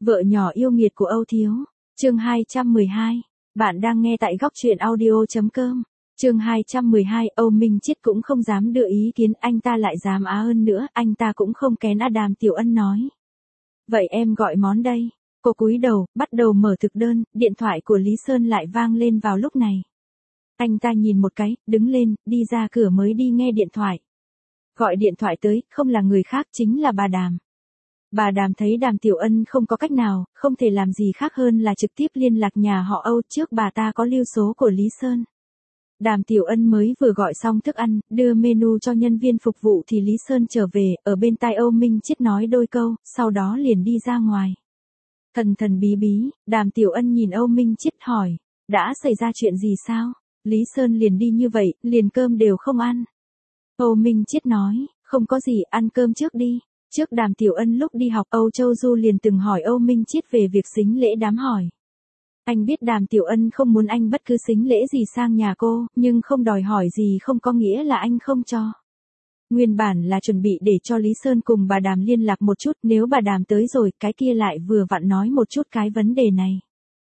Vợ nhỏ yêu nghiệt của Âu Thiếu. Chương 212. Bạn đang nghe tại góc truyện audio.com. Chương 212. Âu Minh Chiết cũng không dám đưa ý kiến, anh ta lại dám á ơn nữa, anh ta cũng không kén á. Đàm Tiểu Ân nói. Vậy em gọi món đây. Cô cúi đầu, bắt đầu mở thực đơn, điện thoại của Lý Sơn lại vang lên vào lúc này. Anh ta nhìn một cái, đứng lên, đi ra cửa mới đi nghe điện thoại. Gọi điện thoại tới, không là người khác chính là bà Đàm. Bà Đàm thấy Đàm Tiểu Ân không có cách nào, không thể làm gì khác hơn là trực tiếp liên lạc nhà họ Âu, trước bà ta có lưu số của Lý Sơn. Đàm Tiểu Ân mới vừa gọi xong thức ăn, đưa menu cho nhân viên phục vụ thì Lý Sơn trở về, ở bên tai Âu Minh Chiết nói đôi câu, sau đó liền đi ra ngoài. Thần thần bí bí, Đàm Tiểu Ân nhìn Âu Minh Chiết hỏi, đã xảy ra chuyện gì sao? Lý Sơn liền đi như vậy, liền cơm đều không ăn. Âu Minh Chiết nói, không có gì, ăn cơm trước đi. Trước Đàm Tiểu Ân lúc đi học Âu Châu Du liền từng hỏi Âu Minh Chiết về việc sính lễ đám hỏi. Anh biết Đàm Tiểu Ân không muốn anh bất cứ sính lễ gì sang nhà cô, nhưng không đòi hỏi gì không có nghĩa là anh không cho. Nguyên bản là chuẩn bị để cho Lý Sơn cùng bà Đàm liên lạc một chút, nếu bà Đàm tới rồi, cái kia lại vừa vặn nói một chút cái vấn đề này.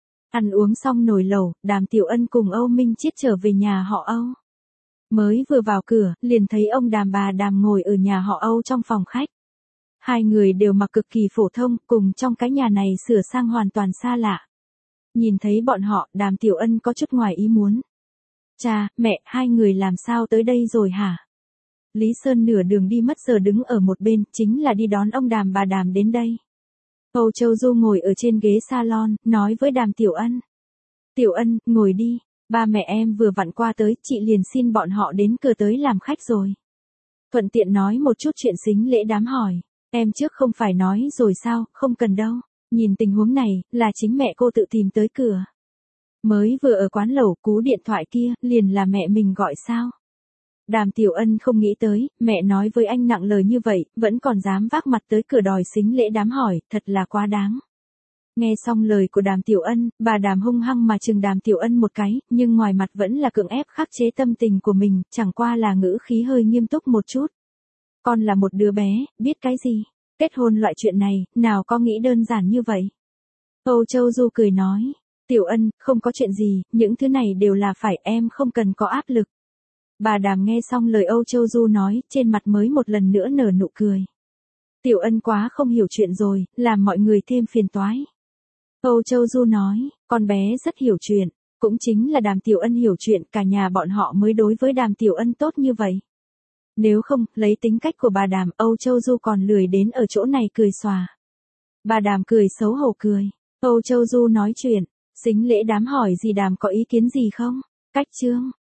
Ăn uống xong nồi lẩu, Đàm Tiểu Ân cùng Âu Minh Chiết trở về nhà họ Âu. Mới vừa vào cửa, liền thấy ông Đàm bà Đàm ngồi ở nhà họ Âu trong phòng khách. Hai người đều mặc cực kỳ phổ thông, cùng trong cái nhà này sửa sang hoàn toàn xa lạ. Nhìn thấy bọn họ, Đàm Tiểu Ân có chút ngoài ý muốn. Cha, mẹ, hai người làm sao tới đây rồi hả? Lý Sơn nửa đường đi mất giờ đứng ở một bên, chính là đi đón ông Đàm bà Đàm đến đây. Âu Châu Du ngồi ở trên ghế salon, nói với Đàm Tiểu Ân. Tiểu Ân, ngồi đi, ba mẹ em vừa vặn qua tới, chị liền xin bọn họ đến cửa tới làm khách rồi. Thuận tiện nói một chút chuyện sính lễ đám hỏi. Em trước không phải nói rồi sao, không cần đâu. Nhìn tình huống này, là chính mẹ cô tự tìm tới cửa. Mới vừa ở quán lẩu, cú điện thoại kia, liền là mẹ mình gọi sao. Đàm Tiểu Ân không nghĩ tới, mẹ nói với anh nặng lời như vậy, vẫn còn dám vác mặt tới cửa đòi sính lễ đám hỏi, thật là quá đáng. Nghe xong lời của Đàm Tiểu Ân, bà Đàm hung hăng mà chừng Đàm Tiểu Ân một cái, nhưng ngoài mặt vẫn là cưỡng ép khắc chế tâm tình của mình, chẳng qua là ngữ khí hơi nghiêm túc một chút. Con là một đứa bé, biết cái gì? Kết hôn loại chuyện này, nào có nghĩ đơn giản như vậy? Âu Châu Du cười nói, Tiểu Ân, không có chuyện gì, những thứ này đều là phải, em không cần có áp lực. Bà Đàm nghe xong lời Âu Châu Du nói, trên mặt mới một lần nữa nở nụ cười. Tiểu Ân quá không hiểu chuyện rồi, làm mọi người thêm phiền toái. Âu Châu Du nói, con bé rất hiểu chuyện, cũng chính là Đàm Tiểu Ân hiểu chuyện, cả nhà bọn họ mới đối với Đàm Tiểu Ân tốt như vậy. Nếu không, lấy tính cách của bà Đàm, Âu Châu Du còn lười đến ở chỗ này cười xòa. Bà Đàm cười xấu hổ cười. Âu Châu Du nói chuyện, sính lễ đám hỏi gì Đàm có ý kiến gì không? Cách chương.